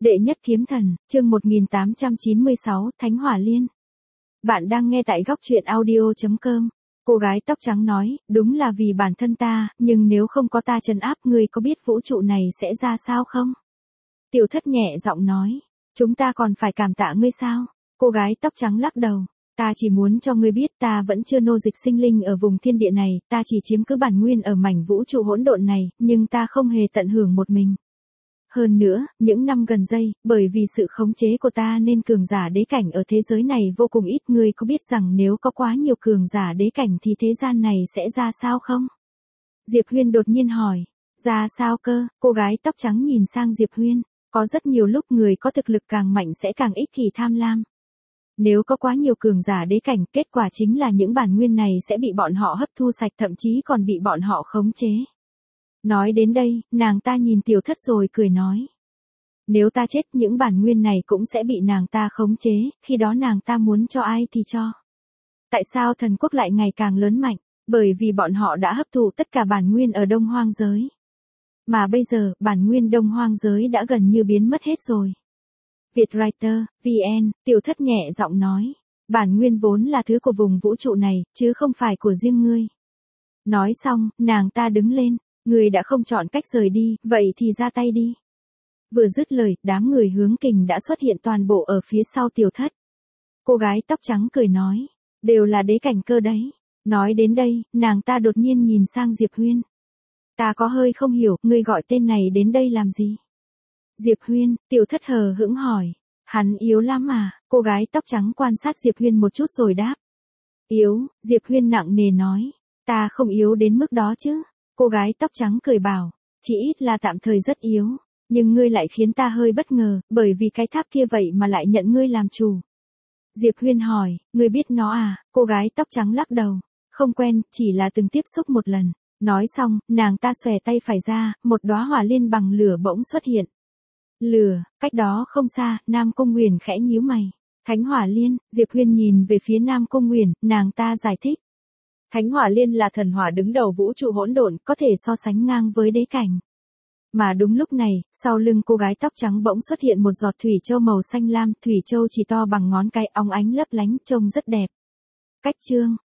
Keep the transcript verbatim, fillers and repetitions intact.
Đệ nhất kiếm thần, chương một nghìn tám trăm chín mươi sáu, Thánh Hỏa Liên. Bạn đang nghe tại góc truyện audio chấm com. Cô gái tóc trắng nói, đúng là vì bản thân ta, nhưng nếu không có ta trấn áp ngươi có biết vũ trụ này sẽ ra sao không? Tiểu thất nhẹ giọng nói, chúng ta còn phải cảm tạ ngươi sao? Cô gái tóc trắng lắc đầu. Ta chỉ muốn cho ngươi biết ta vẫn chưa nô dịch sinh linh ở vùng thiên địa này, ta chỉ chiếm cứ bản nguyên ở mảnh vũ trụ hỗn độn này, nhưng ta không hề tận hưởng một mình. Hơn nữa, những năm gần đây, bởi vì sự khống chế của ta nên cường giả đế cảnh ở thế giới này vô cùng ít. Ngươi có biết rằng nếu có quá nhiều cường giả đế cảnh thì thế gian này sẽ ra sao không? Diệp Huyên đột nhiên hỏi. Ra sao cơ? Cô gái tóc trắng nhìn sang Diệp Huyên. Có rất nhiều lúc người có thực lực càng mạnh sẽ càng ích kỷ tham lam. Nếu có quá nhiều cường giả đế cảnh, kết quả chính là những bản nguyên này sẽ bị bọn họ hấp thu sạch, thậm chí còn bị bọn họ khống chế. Nói đến đây, nàng ta nhìn tiểu thất rồi cười nói. Nếu ta chết, những bản nguyên này cũng sẽ bị nàng ta khống chế, khi đó nàng ta muốn cho ai thì cho. Tại sao thần quốc lại ngày càng lớn mạnh? Bởi vì bọn họ đã hấp thụ tất cả bản nguyên ở Đông Hoang giới. Mà bây giờ, bản nguyên Đông Hoang giới đã gần như biến mất hết rồi. Vietwriter, vê en, tiểu thất nhẹ giọng nói. Bản nguyên vốn là thứ của vùng vũ trụ này, chứ không phải của riêng ngươi. Nói xong, nàng ta đứng lên. Ngươi đã không chọn cách rời đi, vậy thì ra tay đi. Vừa dứt lời, đám người hướng kình đã xuất hiện toàn bộ ở phía sau tiểu thất. Cô gái tóc trắng cười nói. Đều là đế cảnh cơ đấy. Nói đến đây, nàng ta đột nhiên nhìn sang Diệp Huyên. Ta có hơi không hiểu, ngươi gọi tên này đến đây làm gì? Diệp Huyên, tiểu thất hờ hững hỏi. Hắn yếu lắm à? Cô gái tóc trắng quan sát Diệp Huyên một chút rồi đáp. Yếu, Diệp Huyên nặng nề nói. Ta không yếu đến mức đó chứ. Cô gái tóc trắng cười bảo, chỉ ít là tạm thời rất yếu, nhưng ngươi lại khiến ta hơi bất ngờ, bởi vì cái tháp kia vậy mà lại nhận ngươi làm chủ. Diệp Huyên hỏi, ngươi biết nó à? Cô gái tóc trắng lắc đầu, không quen, chỉ là từng tiếp xúc một lần. Nói xong, nàng ta xòe tay phải ra, một đóa hỏa liên bằng lửa bỗng xuất hiện. Lửa, cách đó không xa, Nam Cung Nguyền khẽ nhíu mày. Thánh Hỏa Liên, Diệp Huyên nhìn về phía Nam Cung Nguyền, nàng ta giải thích. Thánh Hỏa Liên là thần hỏa đứng đầu vũ trụ hỗn độn, có thể so sánh ngang với đế cảnh. Mà đúng lúc này, sau lưng cô gái tóc trắng bỗng xuất hiện một giọt thủy châu màu xanh lam, thủy châu chỉ to bằng ngón cái, óng ánh lấp lánh, trông rất đẹp. Cách chương